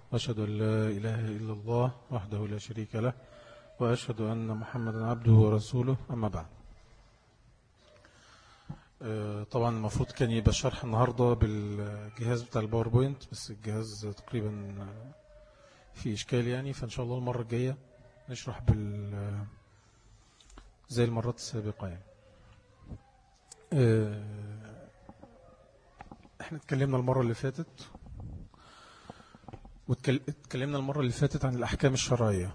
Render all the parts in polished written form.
وأشهد أن لا إله إلا الله وحده لا شريك له وأشهد أن محمدا عبده ورسوله. أما بعد، طبعا المفروض كان يبقى الشرح النهاردة بالجهاز بتاع الباوربوينت، بس الجهاز تقريبا في إشكال يعني، فإن شاء الله المرة الجاية نشرح زي المرات السابقة يعني. احنا اتكلمنا المرة اللي فاتت اتكلمنا المرة اللي فاتت عن الأحكام الشرعية.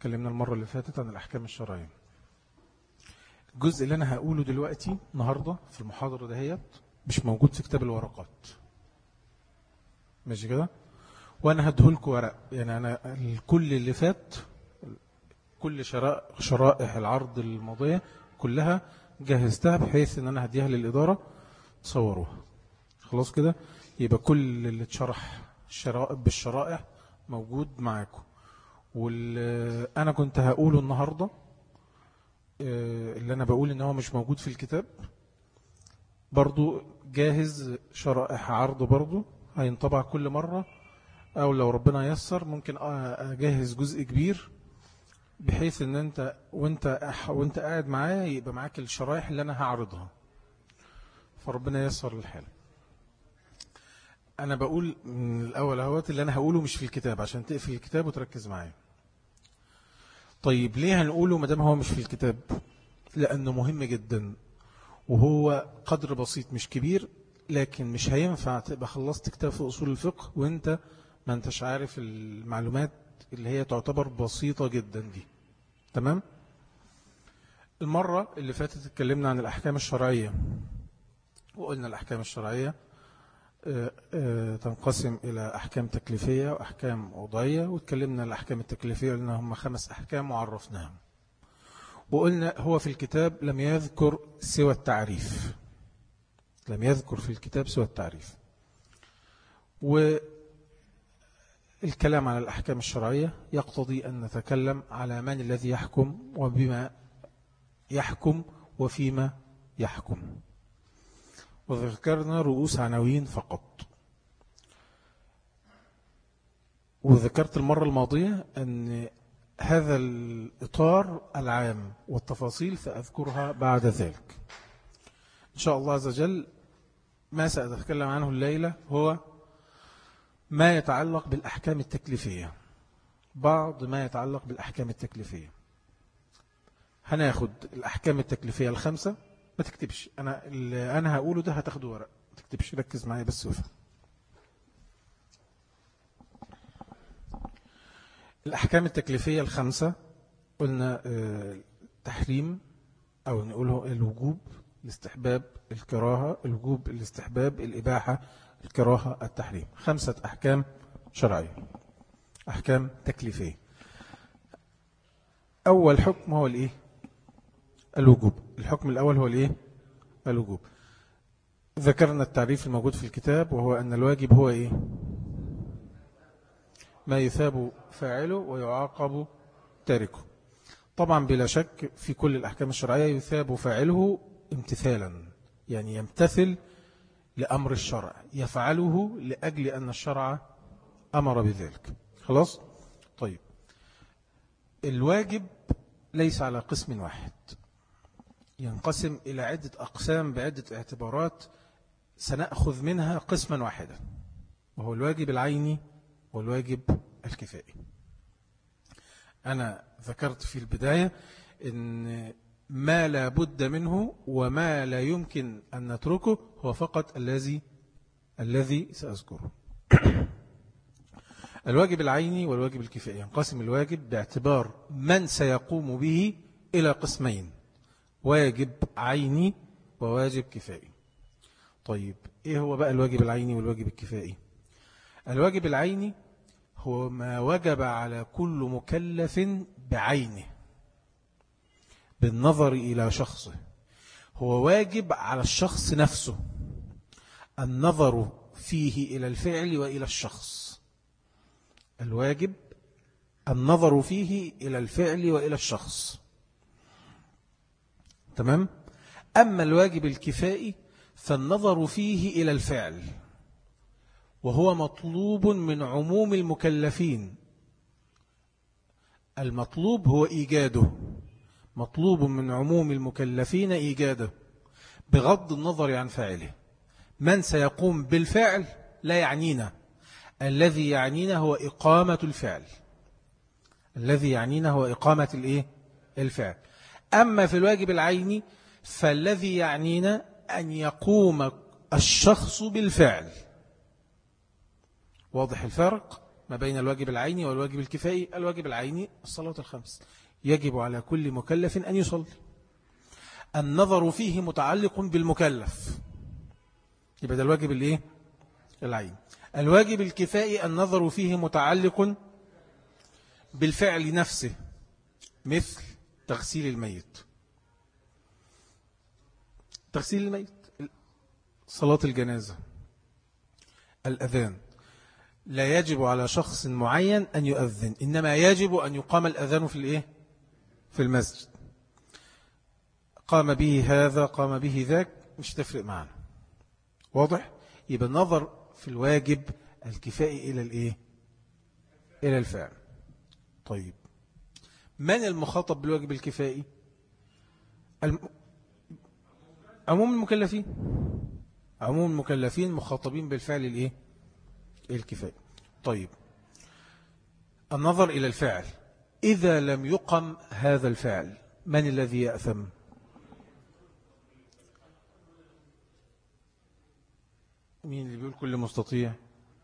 الجزء اللي أنا هقوله دلوقتي النهاردة في المحاضرة دهيت مش موجود في كتاب الورقات، ماشي كده؟ وأنا هدهلكوا ورق، يعني أنا كل اللي فات، كل شرائح العرض الماضية كلها جهزتها بحيث أن أنا هديها للإدارة تصوروها. خلاص كده يبقى كل اللي اتشرح بالشرائح موجود معاكم. واللي أنا كنت هقوله النهاردة اللي أنا بقول إن هو مش موجود في الكتاب برضو جاهز، شرائح عرض برضو هينطبع كل مرة، أو لو ربنا يسر ممكن أجهز جزء كبير بحيث إن أنت وانت قاعد معايا يبقى معاك الشرائح اللي أنا هعرضها، فربنا يسر الحال. أنا بقول من الأول اهوت اللي أنا هقوله مش في الكتاب عشان تقفل الكتاب وتركز معايا. طيب ليه هنقوله مدام هو مش في الكتاب؟ لأنه مهم جدا، وهو قدر بسيط مش كبير، لكن مش هينفع تبقى خلصت كتاب في أصول الفقه وانت ما انتش عارف المعلومات اللي هي تعتبر بسيطة جدا دي. تمام؟ المرة اللي فاتت اتكلمنا عن الأحكام الشرعية، وقلنا الأحكام الشرعية تنقسم إلى أحكام تكليفية وأحكام وضعية، واتكلمنا الأحكام التكليفية قلنا هم 5 أحكام وعرفناهم، وقلنا هو في الكتاب لم يذكر سوى التعريف، لم يذكر في الكتاب سوى التعريف. والكلام على الأحكام الشرعية يقتضي أن نتكلم على من الذي يحكم وبما يحكم وفيما يحكم، وذكرنا رؤوس عناوين فقط. وذكرت المرة الماضية أن هذا الإطار العام والتفاصيل سأذكرها بعد ذلك إن شاء الله عز وجل. ما سأتكلم عنه الليلة هو ما يتعلق بالأحكام التكليفية، بعض ما يتعلق بالأحكام التكليفية. هناخد الأحكام التكليفية 5. ما تكتبش، أنا هقوله ده هتاخده ورق، ما تكتبش، ركز معايا بس وفهم. الأحكام التكليفية 5 قلنا تحريم، أو نقوله الوجوب، الاستحباب، الكراهة، الوجوب، الاستحباب، الإباحة، الكراهة، التحريم. 5 أحكام شرعية، أحكام تكليفية. أول حكم هو الإيه؟ الوجوب. الحكم الأول هو الإيه؟ الوجوب. ذكرنا التعريف الموجود في الكتاب، وهو أن الواجب هو إيه؟ ما يثاب فاعله ويعاقب تاركه. طبعا بلا شك في كل الأحكام الشرعية يثاب فاعله امتثالا، يعني يمتثل لأمر الشرع، يفعله لأجل أن الشرع أمر بذلك. خلاص؟ طيب، الواجب ليس على قسم واحد، ينقسم إلى عدة أقسام بعدة اعتبارات، سنأخذ منها قسما واحدا، وهو الواجب العيني والواجب الكفائي. أنا ذكرت في البداية أن ما لا بد منه وما لا يمكن أن نتركه هو فقط الذي سأذكره. الواجب العيني والواجب الكفائي. ينقسم الواجب باعتبار من سيقوم به إلى قسمين: واجب عيني وواجب كفائي. طيب إيه هو بقى الواجب العيني والواجب الكفائي؟ الواجب العيني هو ما وجب على كل مكلف بعينه بالنظر إلى شخصه، هو واجب على الشخص نفسه، النظر فيه إلى الفعل وإلى الشخص. الواجب النظر فيه إلى الفعل وإلى الشخص. تمام؟ أما الواجب الكفائي فالنظر فيه إلى الفعل وهو مطلوب من عموم المكلفين. المطلوب هو إيجاده، مطلوب من عموم المكلفين إيجاده بغض النظر عن فاعله. من سيقوم بالفعل لا يعنينا، الذي يعنينا هو إقامة الفعل، الذي يعنينا هو إقامة الإيه؟ الفعل. أما في الواجب العيني فالذي يعنينا أن يقوم الشخص بالفعل. واضح الفرق ما بين الواجب العيني والواجب الكفائي؟ الواجب العيني الصلاة الخمس يجب على كل مكلف أن يصلي، النظر فيه متعلق بالمكلف، يبقى ده الواجب الإيه؟ العيني. الواجب الكفائي النظر فيه متعلق بالفعل نفسه، مثل تغسيل الميت، تغسيل الميت، صلاة الجنازة، الأذان. لا يجب على شخص معين أن يؤذن، إنما يجب أن يقام الأذان في الإيه؟ في المسجد. قام به هذا قام به ذاك مش تفرق معنا. واضح؟ يبقى النظر في الواجب الكفائي إلى الإيه؟ إلى الفعل. طيب من المخاطب بالواجب الكفائي؟ عموم المكلفين، عموم المكلفين مخاطبين بالفعل الإيه؟ الكفائي. طيب النظر إلى الفعل، إذا لم يقم هذا الفعل من الذي يأثم؟ مين اللي بيقول كل مستطيع؟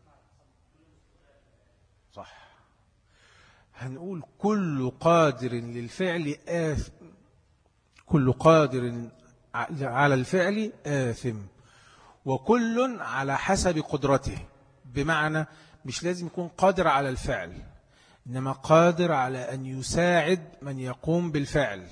صح، هنقول كل قادر للفعل آثم، كل قادر على الفعل آثم، وكل على حسب قدرته. بمعنى مش لازم يكون قادر على الفعل، إنما قادر على أن يساعد من يقوم بالفعل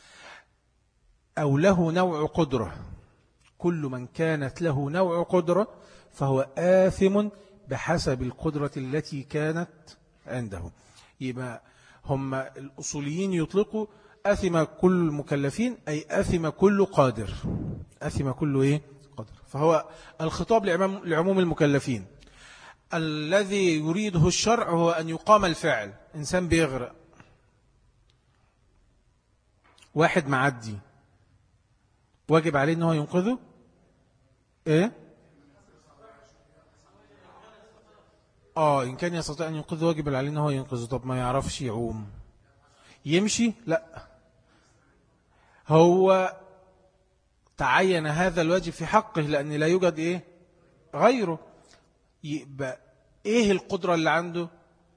أو له نوع قدرة. كل من كانت له نوع قدرة فهو آثم بحسب القدرة التي كانت عنده. يبقى هم الأصوليين يطلقوا أثم كل المكلفين، أي أثم كل قادر، أثم كل إيه؟ قادر. فهو الخطاب لعموم المكلفين. الذي يريده الشرع هو أن يقام الفعل. إنسان بيغرق، واحد معدي، واجب عليه أنه ينقذه. إيه؟ إن كان يستطيع أن ينقذه واجب عليه أنه ينقذه. طب ما يعرفش يعوم يمشي؟ لا، هو تعين هذا الواجب في حقه لأن لا يوجد إيه؟ غيره. يبقى إيه القدرة اللي عنده؟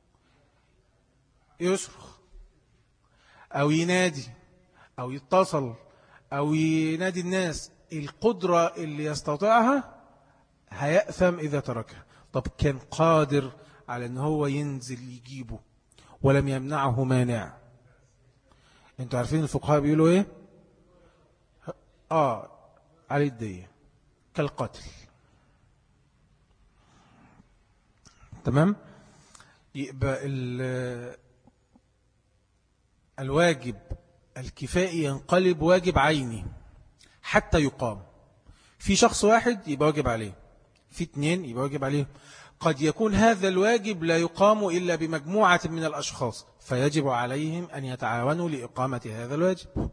يصرخ أو ينادي أو يتصل أو ينادي الناس. القدرة اللي يستطيعها هيأثم إذا تركها. طب كان قادر على أنه هو ينزل يجيبه ولم يمنعه مانع. انتوا عارفين الفقهاء بيقولوا إيه؟ عليه الدية كالقتل. تمام؟ يبقى الواجب الكفائي ينقلب واجب عيني حتى يقام. في شخص واحد يبقى واجب عليه، في 2 يبقى واجب عليه. قد يكون هذا الواجب لا يقام إلا بمجموعة من الأشخاص، فيجب عليهم أن يتعاونوا لإقامة هذا الواجب.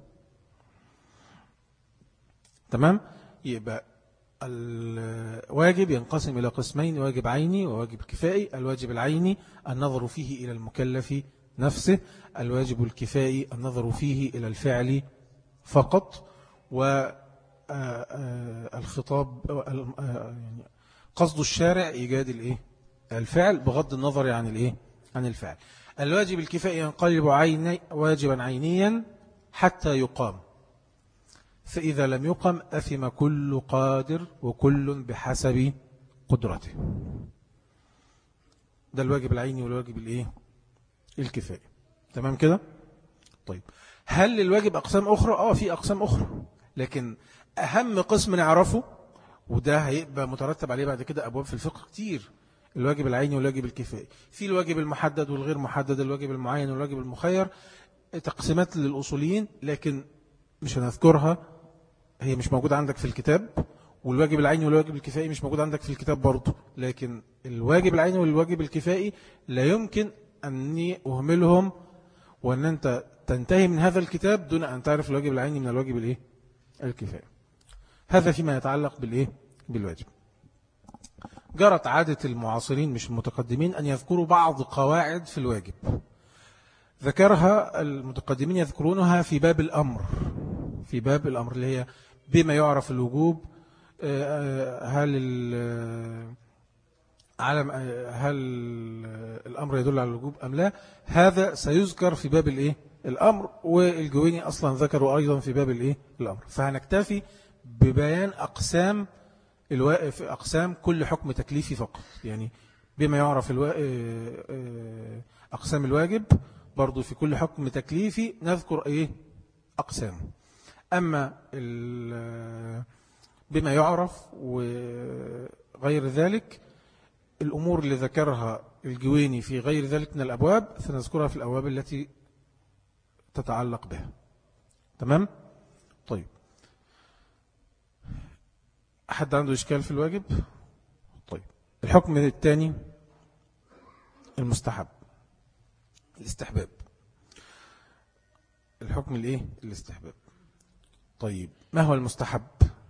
تمام؟ يبقى الواجب ينقسم إلى قسمين: واجب عيني وواجب كفائي. الواجب العيني النظر فيه إلى المكلف نفسه، الواجب الكفائي النظر فيه إلى الفعل فقط. والخطاب يعني قصد الشارع إيجاد الفعل بغض النظر عن الفعل. الواجب الكفائي ينقلب واجبا عينيا حتى يقام، فإذا لم يقم أثم كل قادر وكل بحسب قدرته. ده الواجب العيني والواجب الكفائي. تمام كده؟ طيب هل الواجب أقسام أخرى؟ في أقسام أخرى، لكن أهم قسم نعرفه، وده هيبقى مترتب عليه بعد كده أبواب في الفقه كتير: الواجب العيني والواجب الكفائي. في الواجب المحدد والغير محدد، الواجب المعين والواجب المخير، تقسيمات للأصوليين، لكن مش هنذكرها، هي مش موجودة عندك في الكتاب والواجب العيني والواجب الكفائي مش موجود عندك في الكتاب برضه، لكن الواجب العيني والواجب الكفائي لا يمكن أني أهملهم وأن أنت تنتهي من هذا الكتاب دون أن تعرف الواجب العيني من الواجب الإيه؟ الكفائي. هذا فيما يتعلق بالإيه؟ بالواجب. جرت عادة المعاصرين مش المتقدمين أن يذكروا بعض قواعد في الواجب، ذكرها المتقدمين يذكرونها في باب الأمر، في باب الأمر اللي هي بما يعرف الوجوب، هل الأمر يدل على الوجوب أم لا. هذا سيذكر في باب الإيه؟ الأمر، والجويني أصلا ذكروا أيضا في باب الإيه؟ الأمر. فهنكتفي ببيان أقسام كل حكم تكليفي فقط، يعني بما يعرف أقسام الواجب برضو في كل حكم تكليفي نذكر إيه؟ أقسام. أما بما يعرف وغير ذلك الأمور اللي ذكرها الجويني في غير ذلك من الأبواب سنذكرها في الأبواب التي تتعلق بها. تمام؟ طيب، أحد عنده إشكال في الواجب؟ طيب، الحكم الثاني المستحب، الاستحباب. الحكم الإيه؟ الاستحباب. طيب، ما هو المستحب؟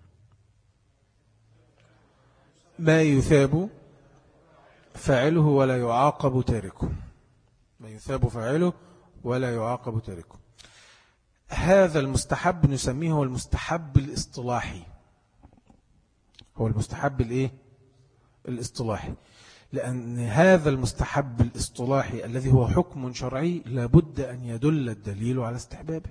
ما يثاب فاعله ولا يعاقب تاركه. ما يثاب فاعله ولا يعاقب تاركه. هذا المستحب نسميه هو المستحب الاصطلاحي. هو المستحب الايه؟ الاصطلاحي، لأن هذا المستحب الاصطلاحي الذي هو حكم شرعي لابد أن يدل الدليل على استحبابه.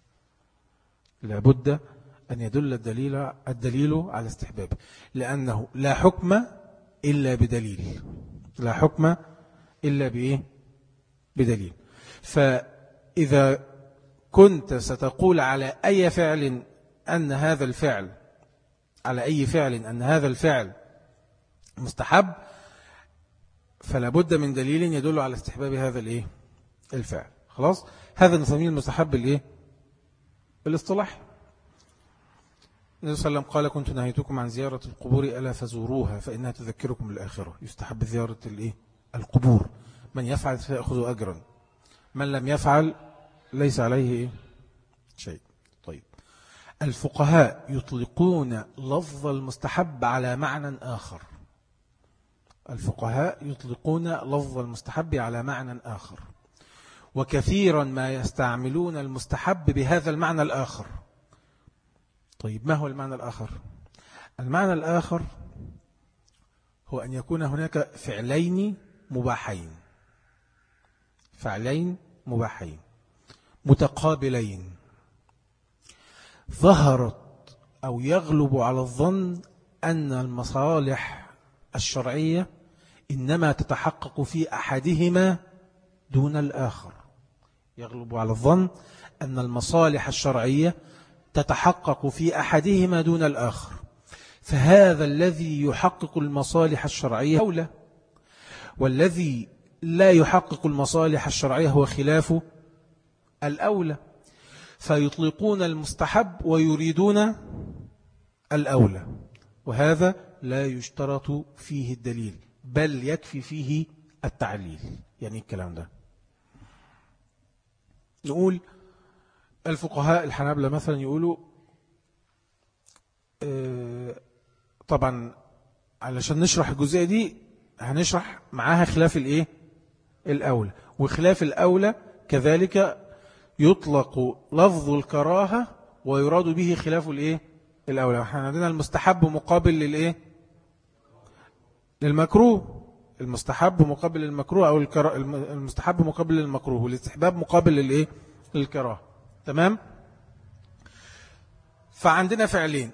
لابد أن يدل الدليل على استحبابه، لأنه لا حكم إلا بدليل. لا حكم إلا بإيه؟ بدليل. فإذا كنت ستقول على أي فعل أن هذا الفعل مستحب، فلا بد من دليل يدل على استحباب هذا الإيه؟ الفعل. خلاص، هذا نسميه المستحب الإيه؟ الاصطلاح. النبي صلى الله عليه وسلم قال: كنت نهيتكم عن زيارة القبور ألا فزوروها فإنها تذكركم الآخرة. يستحب زيارة الإيه؟ القبور. من يفعل فيأخذ أجرا، من لم يفعل ليس عليه إيه؟ شيء. طيب، الفقهاء يطلقون لفظ المستحب على معنى آخر. الفقهاء يطلقون لفظ المستحب على معنى آخر، وكثيرا ما يستعملون المستحب بهذا المعنى الآخر. طيب، ما هو المعنى الآخر؟ المعنى الآخر هو أن يكون هناك فعلين مباحين متقابلين، ظهرت أو يغلب على الظن أن المصالح الشرعية إنما تتحقق في أحدهما دون الآخر. يغلب على الظن أن المصالح الشرعية تتحقق في أحدهما دون الآخر، فهذا الذي يحقق المصالح الشرعية أولى، والذي لا يحقق المصالح الشرعية هو خلاف الأولى، فيطلقون المستحب ويريدون الأولى، وهذا لا يشترط فيه الدليل بل يكفي فيه التعليل. يعني الكلام ده نقول الفقهاء الحنابلة مثلا يقولوا طبعا علشان نشرح الجزئية دي هنشرح معاها خلاف الايه؟ الأولى، وخلاف الأولى كذلك يطلق لفظ الكراهة ويراد به خلاف الايه؟ الأولى. احنا عندنا المستحب مقابل للايه؟ للمكروه. المستحب مقابل للمكروه، أو المستحب مقابل للمكروه، والاستحباب مقابل للايه؟ للكراهة. تمام؟ فعندنا فعلين،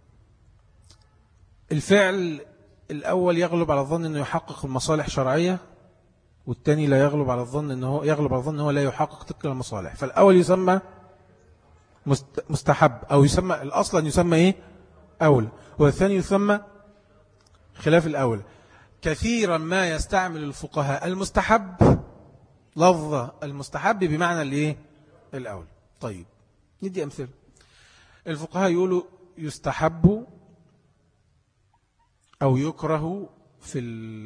الفعل الأول يغلب على الظن أنه يحقق المصالح الشرعية، والثاني لا يغلب على الظن أنه أنه لا يحقق تلك المصالح. فالأول يسمى مستحب، أو يسمى الأصل أن يسمى إيه؟ أولى، والثاني يسمى خلاف الأولى. كثيرا ما يستعمل الفقهاء المستحب، لفظ المستحب بمعنى الإيه؟ الأولى. طيب، ندي أمثلة. الفقهاء يقولوا يستحب أو يكره في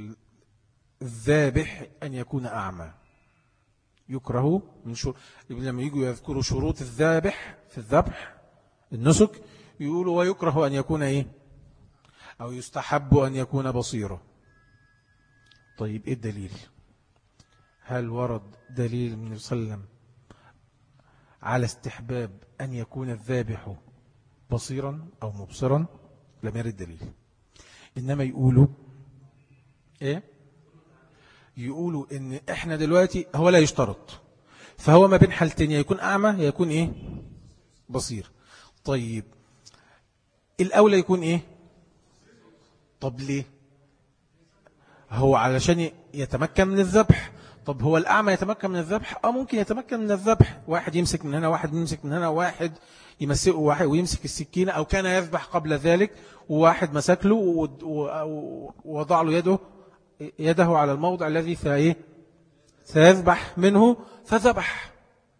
الذابح أن يكون أعمى. يكره من لما يجوا يذكروا شروط الذابح في الذبح النسك يقولوا ويكره أن يكون إيه أو يستحب أن يكون بصيرا. طيب إيه الدليل؟ هل ورد دليل من صلى الله عليه وسلم على استحباب أن يكون الذابح بصيرا أو مبصرا؟ لم يرد دليل. إنما يقولوا إيه؟ يقولوا إن إحنا دلوقتي هو لا يشترط، فهو ما بين حالتين، يكون أعمى يكون إيه بصير. طيب الأولى يكون إيه؟ طب ليه؟ هو علشان يتمكن من الذبح. طب هو الأعمى يتمكن من الذبح؟ ممكن يتمكن من الذبح، واحد يمسك من هنا واحد يمسك من هنا، واحد يمسكه واحد ويمسك السكينة، أو كان يذبح قبل ذلك وواحد مسك له ووضع له يده على الموضع الذي سيذبح منه فذبح.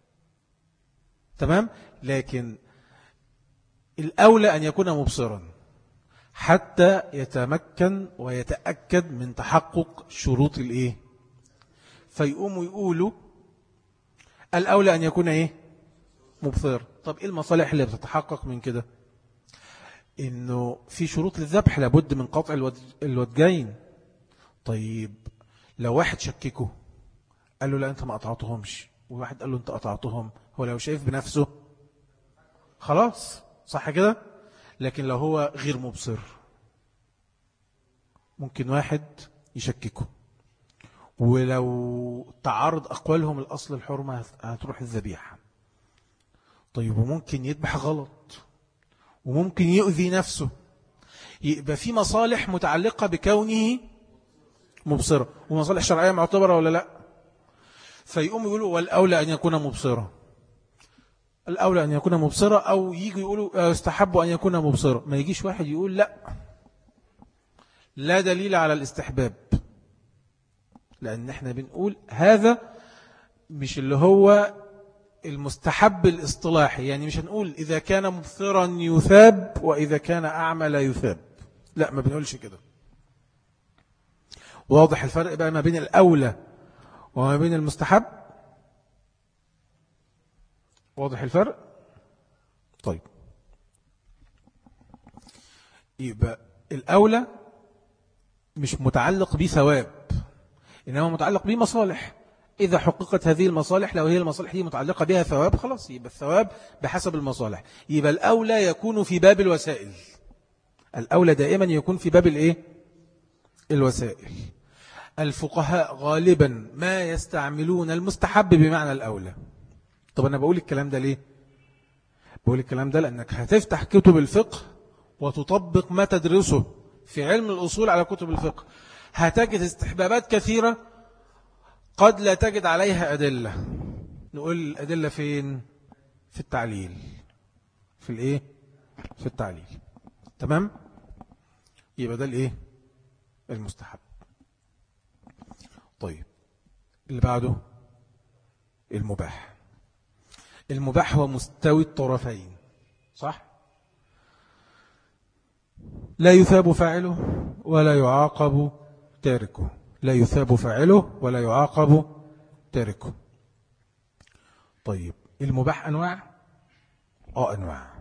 تمام. لكن الأولى أن يكون مبصرا حتى يتمكن ويتأكد من تحقق شروط الإيه. فيقوموا يقولوا الأولى أن يكون إيه مبصر. طب إيه المصالح اللي بتتحقق من كده؟ إنه في شروط للذبح لابد من قطع الودجين. طيب لو واحد شككه قال له لا أنت ما قطعتهمش، وواحد قال له أنت قطعتهم، هو لو شايف بنفسه خلاص صح كده. لكن لو هو غير مبصر ممكن واحد يشككه، ولو تعارض أقوالهم الأصل الحرمة هتروح الذبيحة. طيب وممكن يذبح غلط، وممكن يؤذي نفسه، يبقى في مصالح متعلقة بكونه مبصرة، ومصالح شرعية معتبرة ولا لا؟ فيقوم يقولوا والأولى أن يكون مبصرة، الأولى أن يكون مبصرة، أو يجي يقولوا يستحب أن يكون مبصرة. ما يجيش واحد يقول لا دليل على الاستحباب، لأن احنا بنقول هذا مش اللي هو المستحب الاصطلاحي، يعني مش هنقول إذا كان مبصرا يثاب وإذا كان أعمى لا يثاب، لا ما بنقولش كده. واضح الفرق بقى ما بين الأولى وما بين المستحب؟ واضح الفرق؟ طيب يبقى الأولى مش متعلق بثواب، إنما متعلق بمصالح. إذا حققت هذه المصالح، لو هي المصالح دي متعلقة بها ثواب، خلاص يبقى الثواب بحسب المصالح. يبقى الأولى يكون في باب الوسائل، الأولى دائما يكون في باب الإيه؟ الوسائل. الفقهاء غالبا ما يستعملون المستحب بمعنى الأولى. طب أنا بقول الكلام ده ليه؟ بقول الكلام ده لأنك هتفتح كتب الفقه وتطبق ما تدرسه في علم الأصول على كتب الفقه، هتجد استحبابات كثيرة قد لا تجد عليها أدلة. نقول الأدلة فين؟ في التعليل. في الإيه؟ في التعليل. تمام؟ يبقى ده الإيه؟ المستحب. طيب اللي بعده المباح. المباح هو مستوي الطرفين، صح؟ لا يثاب فاعله ولا يعاقب تاركه، لا يثاب فاعله ولا يعاقب تاركه. طيب المباح أنواع؟ أنواع.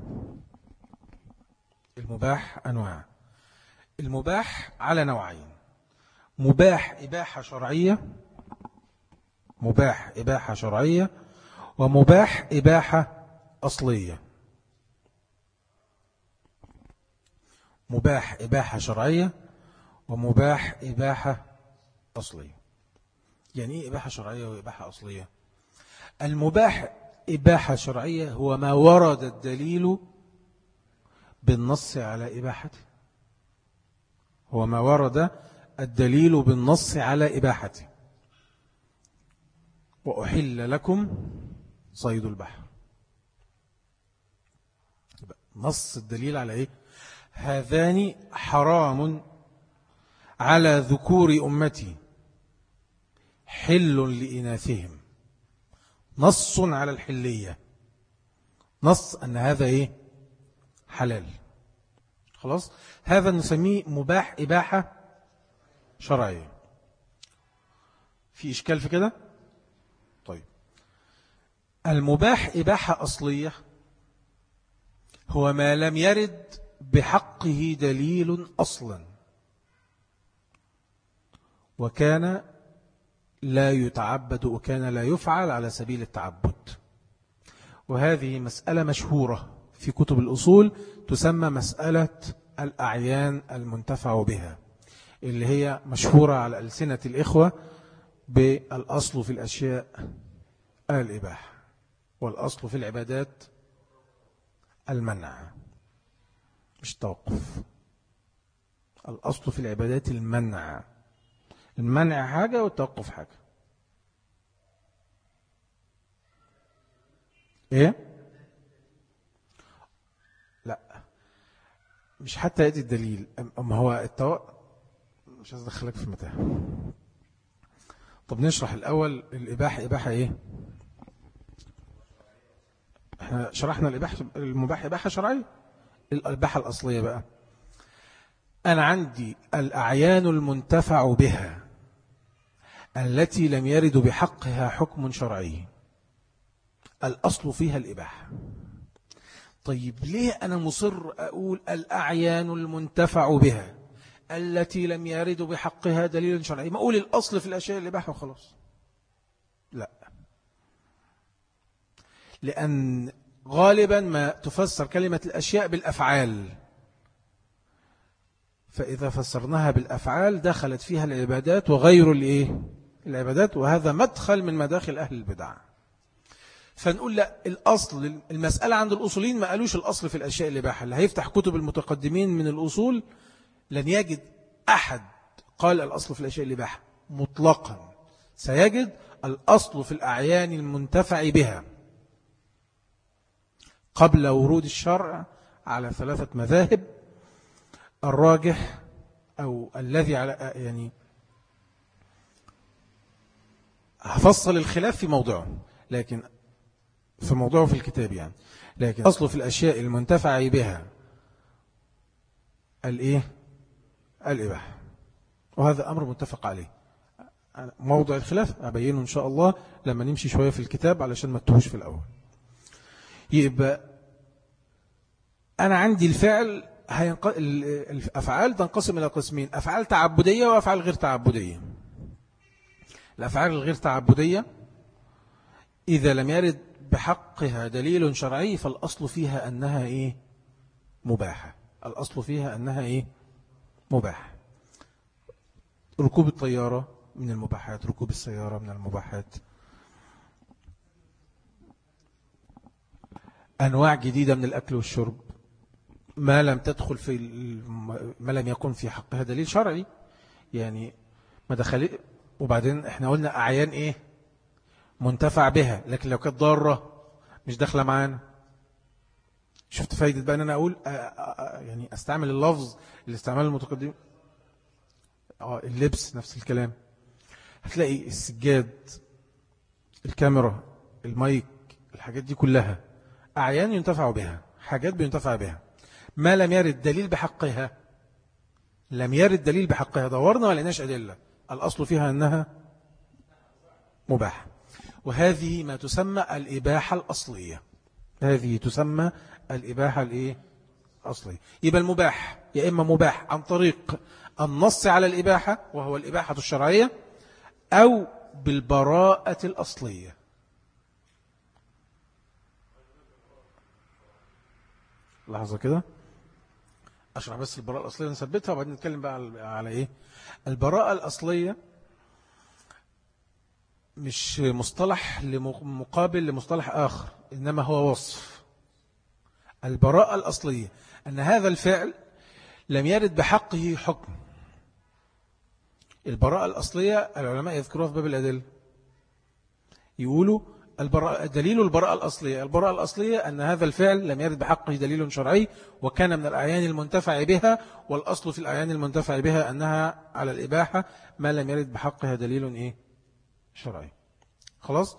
المباح أنواع. المباح على نوعين: مباح إباحة شرعية، مباح إباحة شرعية، ومباح إباحة أصلية. مباح إباحة شرعية ومباح إباحة أصلية. يعني إيه إباحة شرعية وإباحة أصلية؟ المباح إباحة شرعية هو ما ورد الدليل بالنص على إباحته، هو ما ورد الدليل بالنص على إباحته. وأحل لكم صيد البحر، نص الدليل على إيه؟ هذان حرام على ذكور أمتي حل لإناثهم، نص على الحلية، نص أن هذا إيه؟ حلال. خلاص، هذا نسميه مباح إباحة شرعية. في إشكال في كده؟ طيب، المباح إباحة أصلية هو ما لم يرد بحقه دليل أصلا، وكان لا يتعبد وكان لا يفعل على سبيل التعبد. وهذه مسألة مشهورة في كتب الأصول، تسمى مسألة الأعيان المنتفع بها، اللي هي مشهورة على ألسنة الإخوة بالأصل في الأشياء الإباحة، والأصل في العبادات المنع مش التوقف. الأصل في العبادات المنع، المنع حاجة والتوقف حاجة. إيه؟ لا، مش حتى يأتي الدليل. أما هو مش عايز أدخلك في متاهة. طب نشرح الأول الإباحة. إباحة إيه؟ احنا شرحنا الإباحة، المباح إباحة شرعية. الإباحة الأصلية بقى، أنا عندي الأعيان المنتفع بها التي لم يرد بحقها حكم شرعي، الأصل فيها الإباحة. طيب ليه أنا مصر أقول الأعيان المنتفع بها التي لم يرد بحقها دليل شرعي؟ ما أقول الأصل في الأشياء الإباحة وخلاص. لا، لأن غالبا ما تفسر كلمة الأشياء بالأفعال، فإذا فسرناها بالأفعال دخلت فيها العبادات وغير العبادات، وهذا مدخل من مداخل أهل البدع. فنقول لا، الأصل المسألة عند الأصولين ما قالوش الأصل في الأشياء الإباحة. اللي هيفتح كتب المتقدمين من الأصول لن يجد أحد قال الأصل في الأشياء الإباحة مطلقا، سيجد الأصل في الأعيان المنتفع بها قبل ورود الشرع على 3 مذاهب. الراجح أو الذي على يعني هفصل الخلاف في موضعه، لكن في موضوعه في الكتاب يعني. لكن أصل في الأشياء المنتفع بها الإباحة، وهذا أمر متفق عليه. موضع الخلاف أبينه إن شاء الله لما نمشي شوية في الكتاب علشان ما تتوهش في الأول. يبقى أنا عندي الفعل الأفعال تنقسم إلى قسمين: أفعال تعبدية وأفعال غير تعبدية. الأفعال الغير تعبدية إذا لم يرد بحقها دليل شرعي فالأصل فيها أنها مباحة. الأصل فيها أنها مباحة. ركوب الطيارة من المباحات، ركوب السيارة من المباحات. أنواع جديدة من الأكل والشرب ما لم تدخل ما لم يكن في حقها دليل شرعي، يعني ما دخل. وبعدين احنا قلنا أعيان منتفع بها، لكن لو كانت ضارة مش داخله معانا. شفت فايدة بقى ان انا اقول يعني استعمل اللفظ اللي استعمال المتقدم. اللبس نفس الكلام. هتلاقي السجاد، الكاميرا، المايك، الحاجات دي كلها أعيان ينتفع بها، حاجات بينتفع بها ما لم يرد دليل بحقها. لم يرد دليل بحقها، دورنا ولا لقيناش أدلة، الأصل فيها أنها مباح. وهذه ما تسمى الإباحة الأصلية. هذه تسمى الإباحة الأصلية. يبقى المباح يا إما مباح عن طريق النص على الإباحة وهو الإباحة الشرعية، أو بالبراءة الأصلية. لحظة كده أشرح بس البراءة الأصلية نثبتها وبعدين نتكلم بقى على البراءة الأصلية. مش مصطلح مقابل لمصطلح آخر، إنما هو وصف. البراءة الأصلية أن هذا الفعل لم يرد بحقه حكم. البراءة الأصلية العلماء يذكروها في باب الأدلة، يقولوا دليل البراءة الأصلية. البراءة الأصلية أن هذا الفعل لم يرد بحقه دليل شرعي وكان من الأعيان المنتفع بها، والأصل في الأعيان المنتفع بها أنها على الإباحة ما لم يرد بحقها دليل شرعي. خلاص؟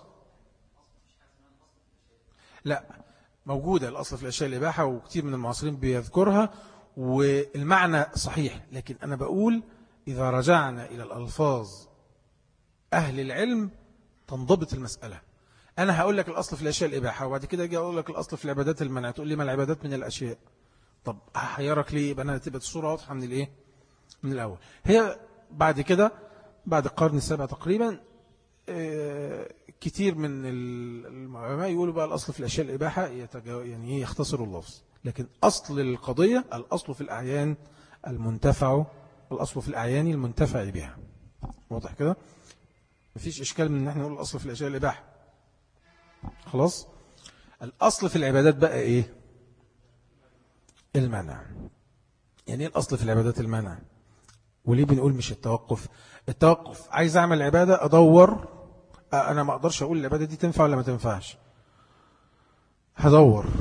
لا، موجودة الأصل في الأشياء الإباحة وكثير من المعاصرين بيذكرها، والمعنى صحيح، لكن أنا بقول إذا رجعنا إلى الألفاظ أهل العلم تنضبط المسألة. أنا هقول لك الأصل في الأشياء الإباحة، وبعد كده أجي أقول لك الأصل في العبادات المنع، تقول لي ما العبادات من الأشياء. طب هحيرك ليه؟ يبقى أنا تبقى الصورة واضحة من الإيه؟ من الأول. هي بعد كده بعد القرن السابع تقريبا كتير من العلماء يقولوا بقى الأصل في الأشياء الإباحة يعني يختصروا اللفظ، لكن أصل القضية الأصل في الأعيان المنتفع، الأصل في الأعيان المنتفع بها. واضح كده؟ مفيش إشكال من ان احنا نقول الأصل في الأشياء الإباحة. خلاص. الأصل في العبادات بقى إيه؟ المنع. يعني إيه الأصل في العبادات المنع؟ وليه بنقول مش التوقف؟ التوقف عايز أعمل عبادة أدور، أنا ما أقدرش أقول العبادة دي تنفع ولا ما تنفعش، هدور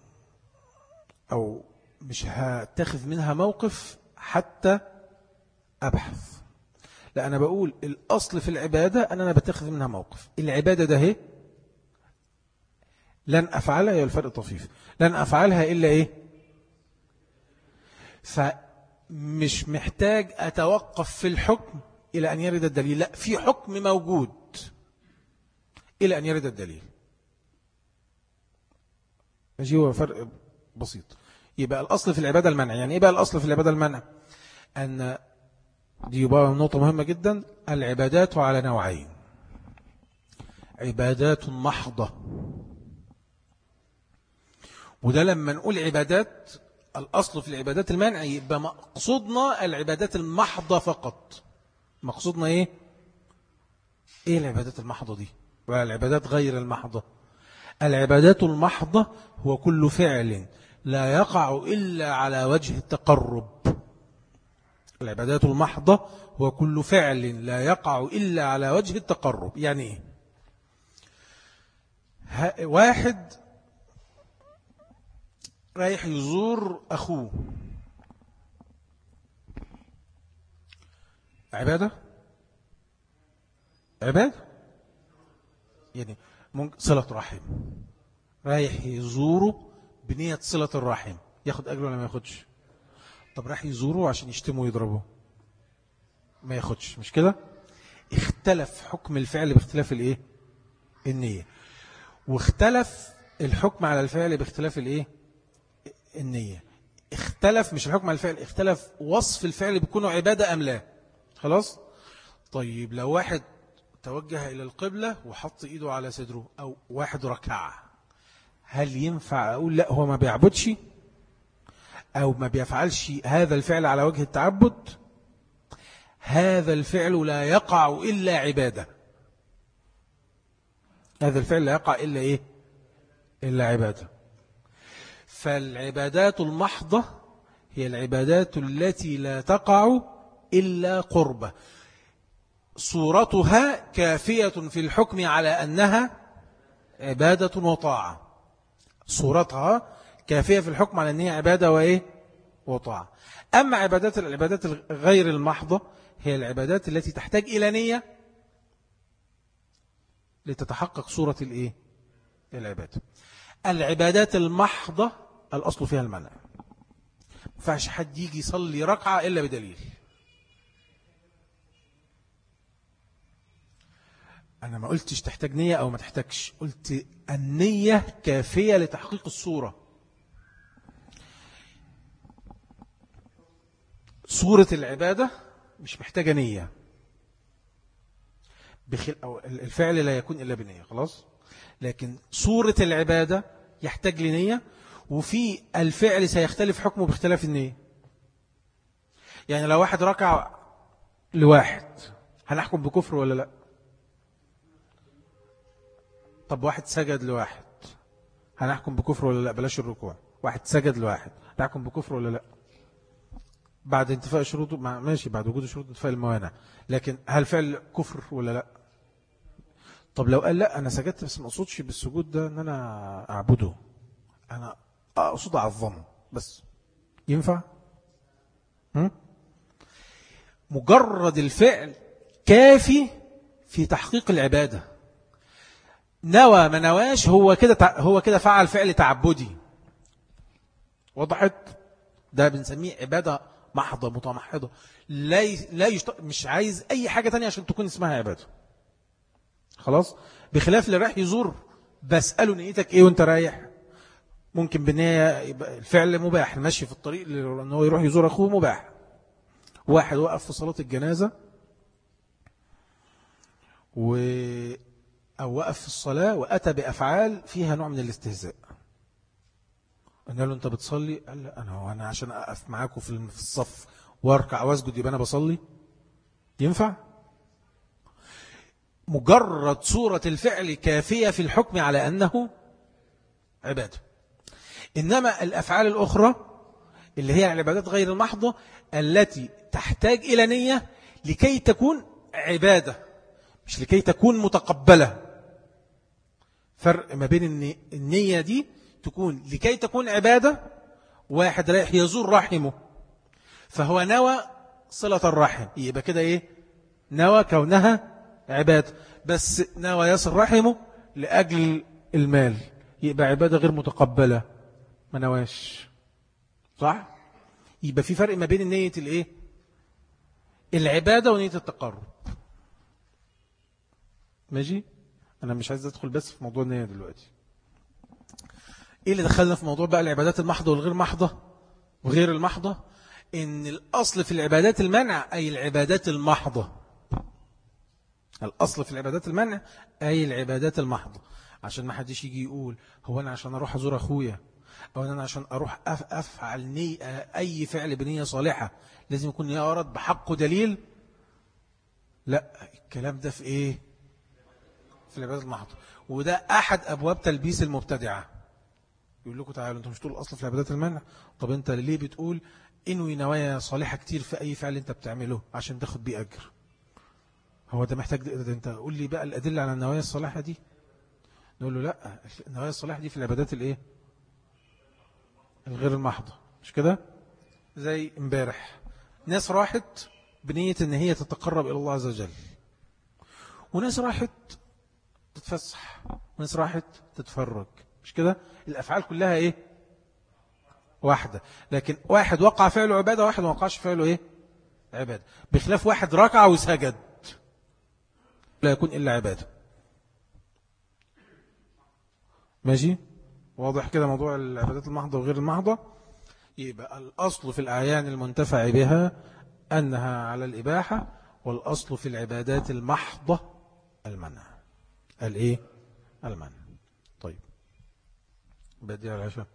أو مش هتخذ منها موقف حتى أبحث. لا، أنا بقول الأصل في العبادة أنا بتخذ منها موقف. العبادة ده هي لن أفعلها، يا الفرق طفيف، لن أفعلها إلا إيه؟ فمش محتاج أتوقف في الحكم إلى أن يرد الدليل، لا، في حكم موجود إلى أن يرد الدليل. ماشي، هو فرق بسيط. يبقى الأصل في العبادة المنع. يعني إيه بقى الأصل في العبادة المنع؟ أن دي يبقى نقطة مهمة جدا. العبادات على نوعين: عبادات محضة، وده لما نقول عبادات الأصل في العبادات المنع يبقى مقصودنا العبادات المحضة فقط. مقصودنا إيه؟ إيه العبادات المحضة دي؟ والعبادات غير المحضة. العبادات المحضة هو كل فعل لا يقع إلا على وجه التقرب. العبادات المحضة هو كل فعل لا يقع إلا على وجه التقرب. يعني إيه؟ واحد رايح يزور أخوه، عبادة؟ عبادة يعني ممكن صلة رحم، رايح يزوره بنية صلة الرحم، ياخد أجر ولا ما ياخدش؟ طب رايح يزوره عشان يشتمه ويضربه، ما ياخدش، مش كده؟ اختلف حكم الفعل باختلاف الايه؟ النية. واختلف الحكم على الفعل باختلاف الايه؟ النية. اختلف مش الحكم على الفعل، اختلف وصف الفعل بيكونه عبادة أم لا. خلاص؟ طيب لو واحد توجه إلى القبلة وحط إيده على صدره، أو واحد ركع، هل ينفع أقول لا هو ما بيعبدش أو ما بيفعلش هذا الفعل على وجه التعبد؟ هذا الفعل لا يقع إلا عبادة. هذا الفعل لا يقع إلا إيه؟ إلا عبادة. فالعبادات المحضة هي العبادات التي لا تقع إلا قربة، صورتها كافية في الحكم على أنها عبادة وطاعة. صورتها كافية في الحكم على أنها عبادة وإيه؟ وطاعة. أما العبادات غير المحضة هي العبادات التي تحتاج إلى نية لتتحقق صورة الإيه؟ العبادة. العبادات المحضة الأصل فيها المنع. ما ينفعش حد يجي يصلي ركعة إلا بدليل. أنا ما قلتش تحتاج نية أو ما تحتاجش، قلت النية كافية لتحقيق الصورة. صورة العبادة مش محتاجة نية، أو الفعل لا يكون إلا بنية. خلاص. لكن صورة العبادة يحتاج لنية، وفي الفعل سيختلف حكمه باختلاف النية. يعني لو واحد ركع لواحد هنحكم بكفر ولا لا؟ طب واحد سجد لواحد هنحكم بكفر ولا لا؟ بلاش الركوع، واحد سجد لواحد هنحكم بكفر ولا لا؟ بعد انتفاء شروطه ماشي، بعد وجود شروط انتفاء الموانع، لكن هل فعل كفر ولا لا؟ طب لو قال لا أنا سجدت بس ما أقصدش بالسجود ده أن أنا أعبده، أنا أقصد أعظمه بس، ينفع؟ مجرد الفعل كافي في تحقيق العبادة. نوى ما نواش هو كده فعل فعل تعبدي. وضحت؟ ده بنسميه عبادة محضة متمحضة، مش عايز أي حاجة تانية عشان تكون اسمها عبادة. خلاص. بخلاف اللي رايح يزور بسأله نيتك إيه وانت رايح، ممكن بنية الفعل مباح، المشي في الطريق لأنه يروح يزور أخوه مباح. واحد وقف في صلاة الجنازة أو وقف في الصلاة وأتى بأفعال فيها نوع من الاستهزاء، قلنا له أنت بتصلي؟ قال لا، أنا عشان أقف معاكم في الصف واركع واسجد يبقى أنا بصلي؟ ينفع؟ مجرد صورة الفعل كافية في الحكم على أنه عبادة. إنما الأفعال الأخرى اللي هي العبادات غير المحضة التي تحتاج إلى نية لكي تكون عبادة مش لكي تكون متقبلة. فرق ما بين النية دي تكون لكي تكون عبادة، واحد رايح يزور رحمه فهو نوى صلة الرحم، يبقى كده إيه؟ نوى كونها عبادة، بس نوى يصل رحمه لأجل المال، يبقى عبادة غير متقبلة، ما نواش. صح؟ يبقى في فرق ما بين النية الإيه؟ العبادة ونية التقرب. ماشي؟ أنا مش عايز أدخل بس في موضوع النية دلوقتي. إيه اللي دخلنا في موضوع بقى العبادات المحضة والغير محضة وغير المحضة؟ إن الأصل في العبادات المنع، أي العبادات المحضة. الأصل في العبادات المنع أي العبادات المحضة، عشان ما حدش يجي يقول هو أنا عشان أروح أزور أخويا أو أنا عشان أروح أفعل أي فعل بنية صالحة لازم يكون يورد بحقه دليل. لا، الكلام ده في إيه؟ في العبادات المحضة. وده أحد أبواب تلبيس المبتدعة. يقول لكم تعالوا أنتم مش تقول الأصل في العبادات المنع، طب أنت ليه بتقول إنوي نوايا صالحة كتير في أي فعل أنت بتعمله عشان تاخد بيه أجر؟ هو ده محتاج ده أنت قول لي بقى الأدلة على النوايا الصالحة دي. نقول له لا، النوايا الصالحة دي في العبادات الإيه؟ الغير المحضة. مش كده؟ زي امبارح ناس راحت بنية ان هي تتقرب الى الله عز وجل، وناس راحت تتفسح، وناس راحت تتفرج. مش كده؟ الافعال كلها ايه؟ واحدة، لكن واحد وقع فعله عبادة واحد ما وقعش فعله ايه؟ عبادة. بخلاف واحد ركع وسجد لا يكون الا عبادة. ماشي؟ واضح كده موضوع العبادات المحضة وغير المحضة؟ يبقى الأصل في الأعيان المنتفع بها أنها على الإباحة، والأصل في العبادات المحضة المنع. الإيه؟ المنع. طيب بدي على العشاء.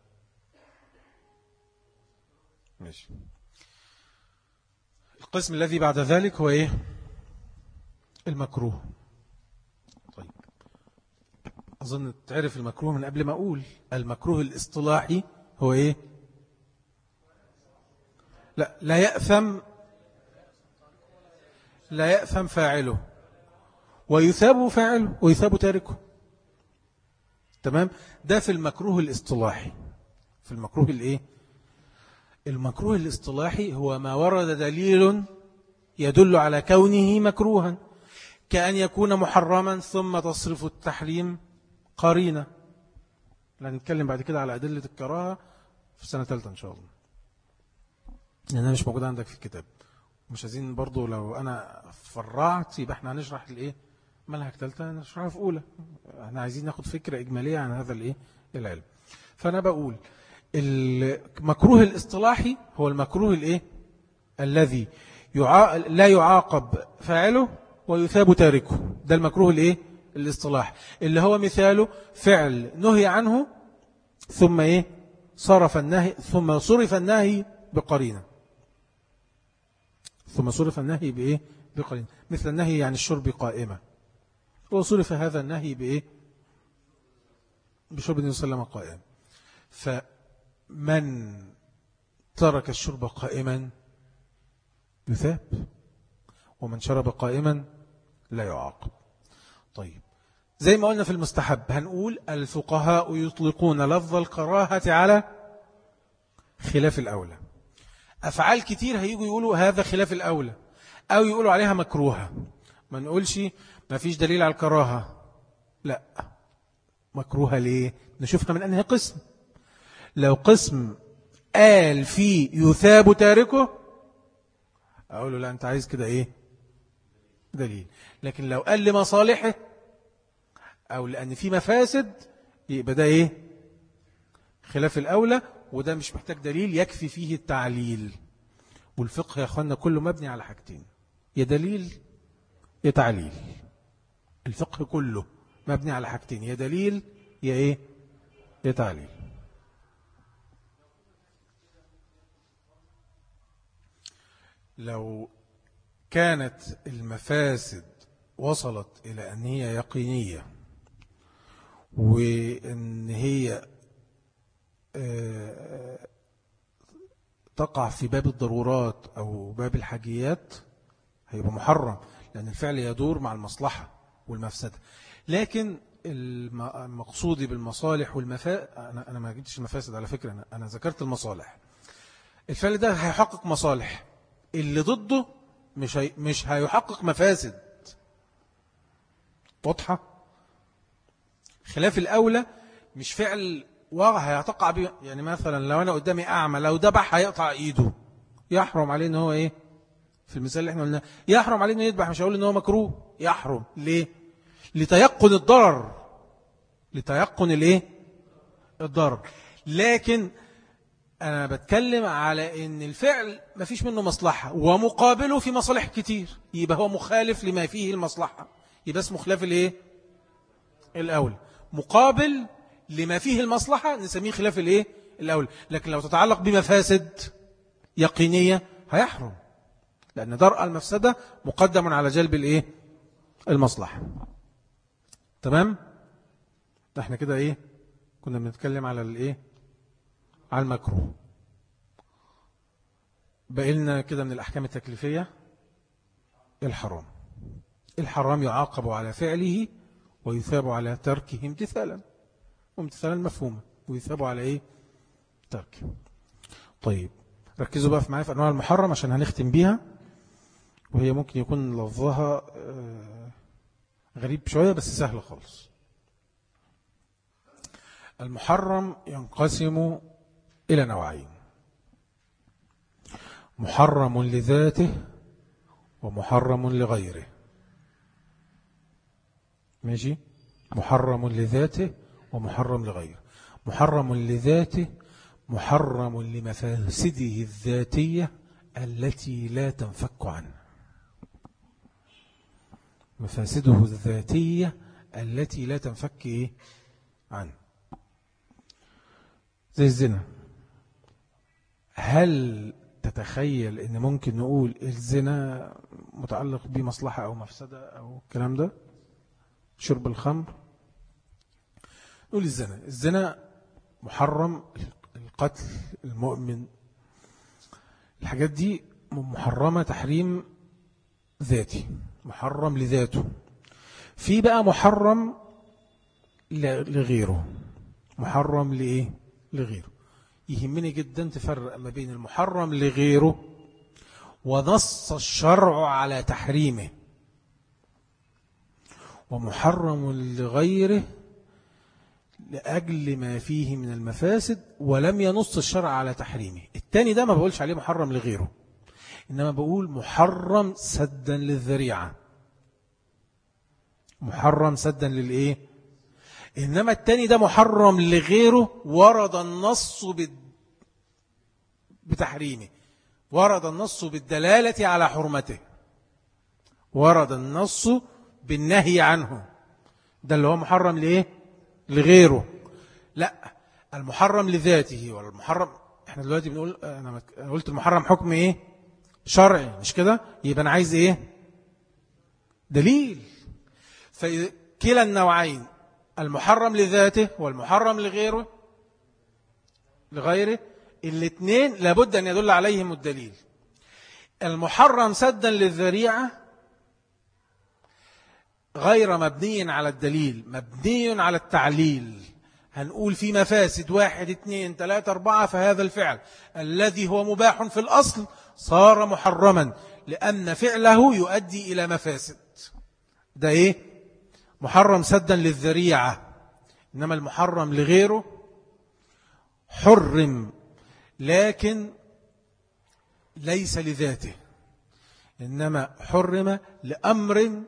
ماشي. القسم الذي بعد ذلك هو إيه؟ المكروه. طيب أظن تعرف المكروه من قبل ما أقول. المكروه الاصطلاحي هو إيه؟ لا يأثم فاعله ويثاب فاعله ويثاب تاركه. تمام؟ ده في المكروه الاصطلاحي. في المكروه الايه؟ المكروه الاصطلاحي هو ما ورد دليل يدل على كونه مكروها، كأن يكون محرما ثم تصرف التحريم قرينة. نتكلم بعد كده على أدلة الكراهة في سنة ثالثة إن شاء الله، لأنها مش موجودة عندك في الكتاب. مش عايزين برضو لو أنا فرعت يبقى احنا هنشرح الإيه؟ منهج ثالثة نشرحها في أولى. احنا عايزين ناخد فكرة إجمالية عن هذا الإيه؟ العلم. فأنا بقول المكروه الاصطلاحي هو المكروه الإيه؟ الذي لا يعاقب فاعله ويثاب تاركه. ده المكروه الإيه؟ الاصطلاحي، اللي هو مثاله فعل نهي عنه ثم إيه؟ ثم صرف النهي بقرينة. ثم صرف النهي بإيه؟ بقرينة. مثل النهي عن الشرب قائمة، وصرف هذا النهي بإيه؟ بشرب النبي صلى الله عليه وسلم قائما. فمن ترك الشرب قائما يثاب، ومن شرب قائما لا يعاقب. طيب زي ما قلنا في المستحب، هنقول الفقهاء يطلقون لفظ الكراهة على خلاف الأولى. أفعال كتير هيجوا يقولوا هذا خلاف الأولى، أو يقولوا عليها مكروهة. ما نقولش ما فيش دليل على الكراهة، لا، مكروهة ليه؟ نشوفها من أنهي قسم. لو قسم قال فيه يثاب تاركه أقول له لا أنت عايز كده إيه دليل. لكن لو قال لمصالحه أو لأن في مفاسد يبقى ده إيه خلاف الأولى، وده مش محتاج دليل يكفي فيه التعليل. والفقه يا أخوانا كله مبني على حاجتين، يا دليل يا تعليل. الفقه كله مبني على حاجتين، يا دليل يا إيه يا تعليل. لو كانت المفاسد وصلت إلى أن هي يقينية وأن هي تقع في باب الضرورات أو باب الحاجيات هيبقى محرم، لأن الفعل يدور مع المصلحة والمفسدة. لكن المقصودي بالمصالح والمفاسد، أنا ما جبتش المفاسد على فكرة، أنا ذكرت المصالح. الفعل ده هيحقق مصالح، اللي ضده مش هيحقق مفاسد. واضحة؟ خلاف الأولى مش فعل واقع هيتقع به. يعني مثلا لو أنا قدامي أعمى لو ذبح هيقطع إيده، يحرم عليه إن هو إيه في المثال اللي احنا قلناه، يحرم عليه إنه يذبح. مش هقول إن هو مكروه، يحرم. ليه؟ لتيقن الضرر، لتيقن الإيه الضرر. لكن أنا بتكلم على إن الفعل ما فيش منه مصلحة ومقابله في مصالح كتير، يبقى هو مخالف لما فيه المصلحة، يبقى اسمه خلاف الإيه الأول. مقابل لما فيه المصلحة نسميه خلاف الإيه الأول. لكن لو تتعلق بمفاسد يقينية هيحرم، لأن درء المفسدة مقدم على جلب الإيه المصلحة. تمام؟ احنا كده إيه كنا بنتكلم على الإيه على المكروه. بقيلنا كده من الأحكام التكليفية الحرام. الحرام يعاقب على فعله ويثاب على تركه امتثالا، وامتثالا مفهوما، ويثاب على ايه تركه. طيب ركزوا بقى معايا في أنواع المحرم عشان هنختم بيها، وهي ممكن يكون لفظها غريب شوية بس سهل خالص. المحرم ينقسم إلى نوعين: محرم لذاته ومحرم لغيره. ماشي؟ محرم لذاته ومحرم لغيره. محرم لذاته محرم لمفاسده الذاتية التي لا تنفك عنه. مفاسده الذاتية التي لا تنفك إيه عنه، زي الزنا. هل تتخيل ان ممكن نقول الزنا متعلق بمصلحة او مفسدة او الكلام ده؟ شرب الخمر، نقول الزنا محرم، القتل، المؤمن، الحاجات دي محرمة تحريم ذاتي، محرم لذاته. في بقى محرم لغيره. محرم لإيه لغيره؟ يهمني جدا تفرق ما بين المحرم لغيره ونص الشرع على تحريمه، ومحرم لغيره لأجل ما فيه من المفاسد ولم ينص الشرع على تحريمه. التاني ده ما بقولش عليه محرم لغيره، إنما بقول محرم سدا للذريعة، محرم سدا للإيه. إنما التاني ده محرم لغيره ورد النص بتحريمه، ورد النص بالدلالة على حرمته، ورد النص بالنهي عنه. ده اللي هو محرم لإيه لغيره. لا، المحرم لذاته والمحرم، احنا دلوقتي بنقول أنا قلت المحرم حكم إيه شرعي، مش كده؟ يبقى أنا عايز إيه دليل. فكلا النوعين، المحرم لذاته والمحرم لغيره الاثنين لابد أن يدل عليهم الدليل. المحرم سدا للذريعة غير مبني على الدليل، مبني على التعليل. هنقول في مفاسد 1 2 3 4، فهذا الفعل الذي هو مباح في الأصل صار محرما لأن فعله يؤدي إلى مفاسد. ده إيه محرم سدا للذريعة. إنما المحرم لغيره حرم لكن ليس لذاته، إنما حرم لأمر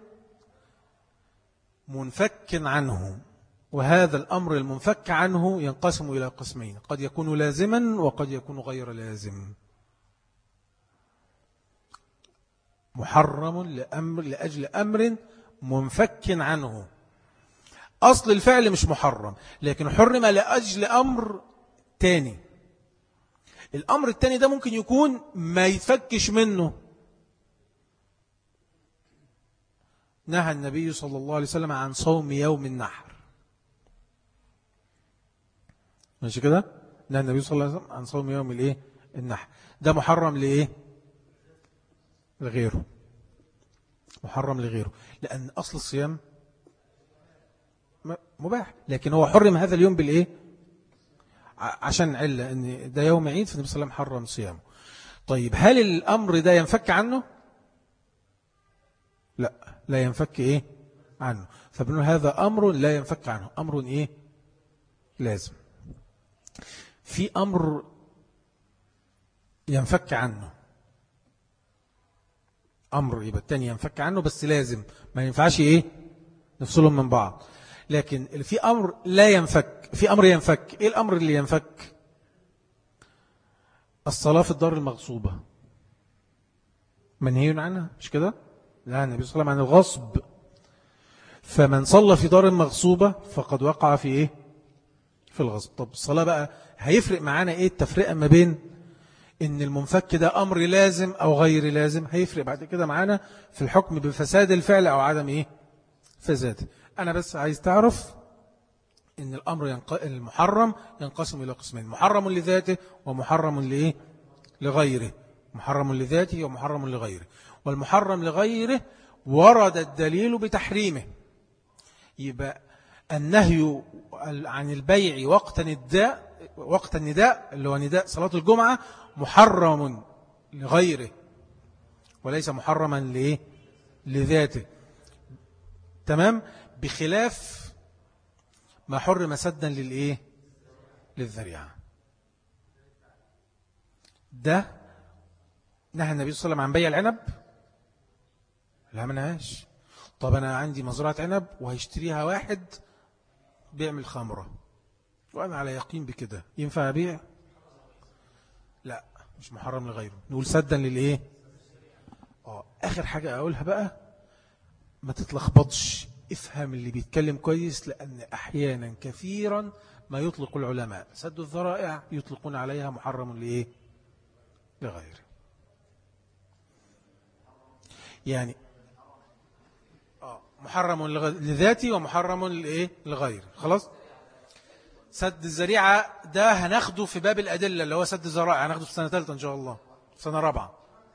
منفك عنه، وهذا الأمر المنفك عنه ينقسم إلى قسمين، قد يكون لازما وقد يكون غير لازم. محرم لأجل أمر منفك عنه، أصل الفعل مش محرم، لكن حرم لأجل أمر تاني. الأمر التاني ده ممكن يكون ما يتفكش منه. نهى النبي صلى الله عليه وسلم عن صوم يوم النحر، ماشي كده؟ نهى النبي صلى الله عليه وسلم عن صوم يوم الايه؟ النحر. ده محرم لإيه؟ لغيره، محرم لغيره، لأن أصل الصيام مباح، لكن هو حرم هذا اليوم بالإيه؟ عشان علة أن ده يوم عيد، فالنبي صلى الله عليه وسلم حرم صيامه. طيب هل الأمر ده ينفك عنه؟ لا ينفك إيه؟ عنه. فبنقول هذا أمر لا ينفك عنه، أمر إيه؟ لازم. في أمر ينفك عنه، أمر يبقى التاني ينفك عنه بس لازم، ما ينفعش إيه؟ نفصلهم من بعض. لكن في أمر لا ينفك، في أمر ينفك. إيه الأمر اللي ينفك؟ الصلاة في الدار المغصوبة منهي عنها، مش كده؟ لا، النبي صلى الله عليه وسلم عن الغصب، فمن صلى في دار مغصوبة فقد وقع في إيه؟ في الغصب. طب الصلاة بقى هيفرق معانا إيه التفرقة ما بين إن المنفك ده أمر لازم أو غير لازم؟ هيفرق بعد كده معانا في الحكم بفساد الفعل أو عدم إيه؟ فساده. أنا بس عايز تعرف إن الأمر المحرم ينقسم إلى قسمين، محرم لذاته ومحرم لإيه؟ لغيره. محرم لذاته ومحرم لغيره. والمحرم لغيره ورد الدليل بتحريمه. يبقى النهي عن البيع وقت النداء اللي هو نداء صلاة الجمعة محرم لغيره وليس محرما لإيه؟ لذاته. تمام؟ بخلاف ما حرم سدا للإيه؟ للذريعة. ده نهى النبي صلى الله عليه وسلم عن بيع العنب؟ لا، ما نهاش. طب أنا عندي مزرعة عنب وهيشتريها واحد بيعمل خمرة وأنا على يقين بكده، ينفع أبيع؟ لا، مش محرم لغيره. نقول سدا للإيه؟ آخر حاجة أقولها بقى، ما تتلخبطش، افهم اللي بيتكلم كويس، لأن أحيانا كثيرا ما يطلق العلماء سد الذرائع يطلقون عليها محرم لإيه؟ لغيره. يعني محرم لذاتي ومحرم لإيه؟ لغيره. خلاص؟ سد الذريعة ده هناخده في باب الأدلة اللي هو سد الذرائع، هناخده في سنة ثالثة إن شاء الله، سنة رابعة.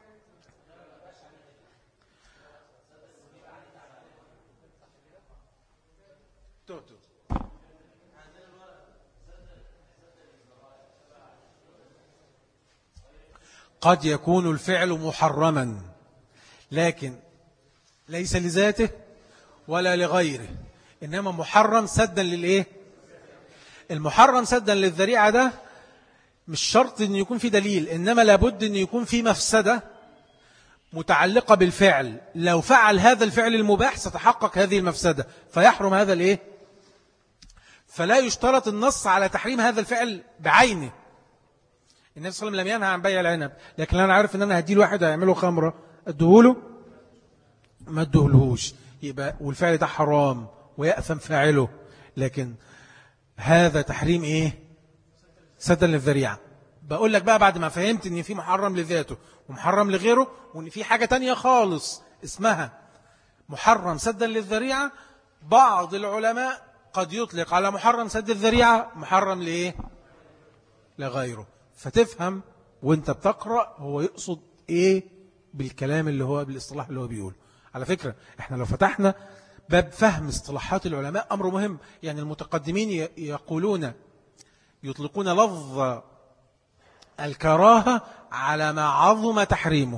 قد يكون الفعل محرما لكن ليس لذاته ولا لغيره، إنما محرم سدا للإيه؟ المحرم سدا للذريعة ده مش شرط أن يكون في دليل، إنما لابد أن يكون في مفسدة متعلقة بالفعل، لو فعل هذا الفعل المباح ستحقق هذه المفسدة فيحرم هذا الإيه؟ فلا يشترط النص على تحريم هذا الفعل بعينه. النبي صلى الله عليه وسلم لم ينهى عن بيع العنب، لكن أنا عارف أن أنا هدي الواحد هيعمله خمرة، أدهوله؟ ما أدهولهوش، يبقى والفعل ده حرام ويأثم فاعله، لكن هذا تحريم إيه؟ سدا للذريعة. بقول لك بقى بعد ما فهمت أن في محرم لذاته ومحرم لغيره، وأن في حاجة تانية خالص اسمها محرم سدا للذريعة، بعض العلماء قد يطلق على محرم سد الذريعة محرم لإيه؟ لغيره. فتفهم وانت بتقرأ هو يقصد إيه بالكلام اللي هو بالاصطلاح اللي هو بيقوله. على فكرة احنا لو فتحنا باب فهم اصطلاحات العلماء أمر مهم. يعني المتقدمين يقولون يطلقون لفظ الكراهة على ما عظم تحريمه.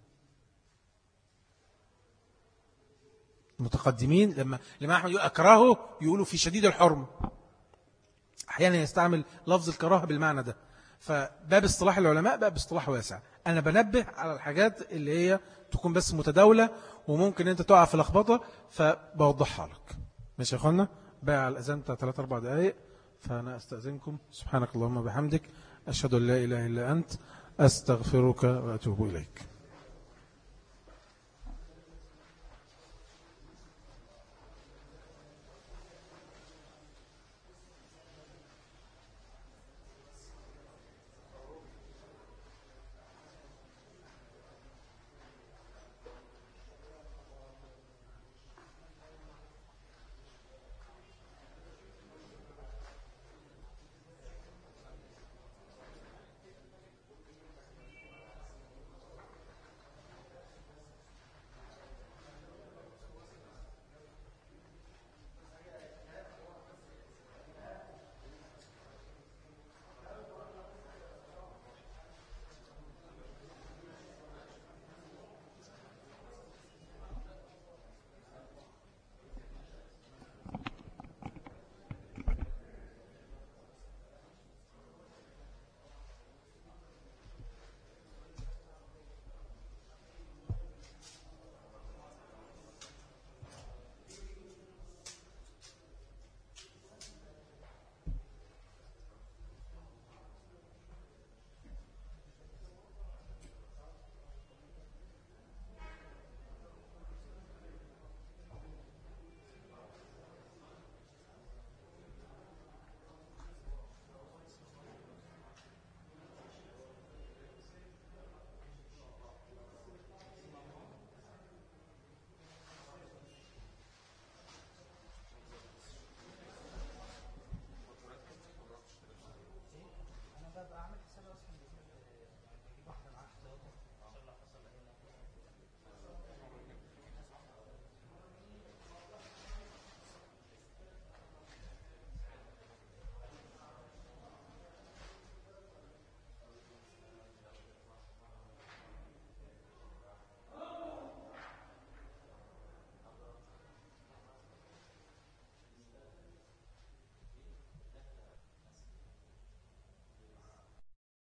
المتقدمين لما أحمد يقول أكرهه يقولوا في شديد الحرم، أحيانا يستعمل لفظ الكراهة بالمعنى ده. فباب اصطلاح العلماء باب اصطلاح واسع. أنا بنبه على الحاجات اللي هي تكون بس متداولة وممكن أنت تقع في لخبطة، فبوضحها لك. ماشي يا أخوانا؟ بقى على الأذان بتاع 3-4 دقائق، فأنا أستأذنكم. سبحانك اللهم وبحمدك، أشهد أن لا إله إلا أنت، أستغفرك وأتوب إليك.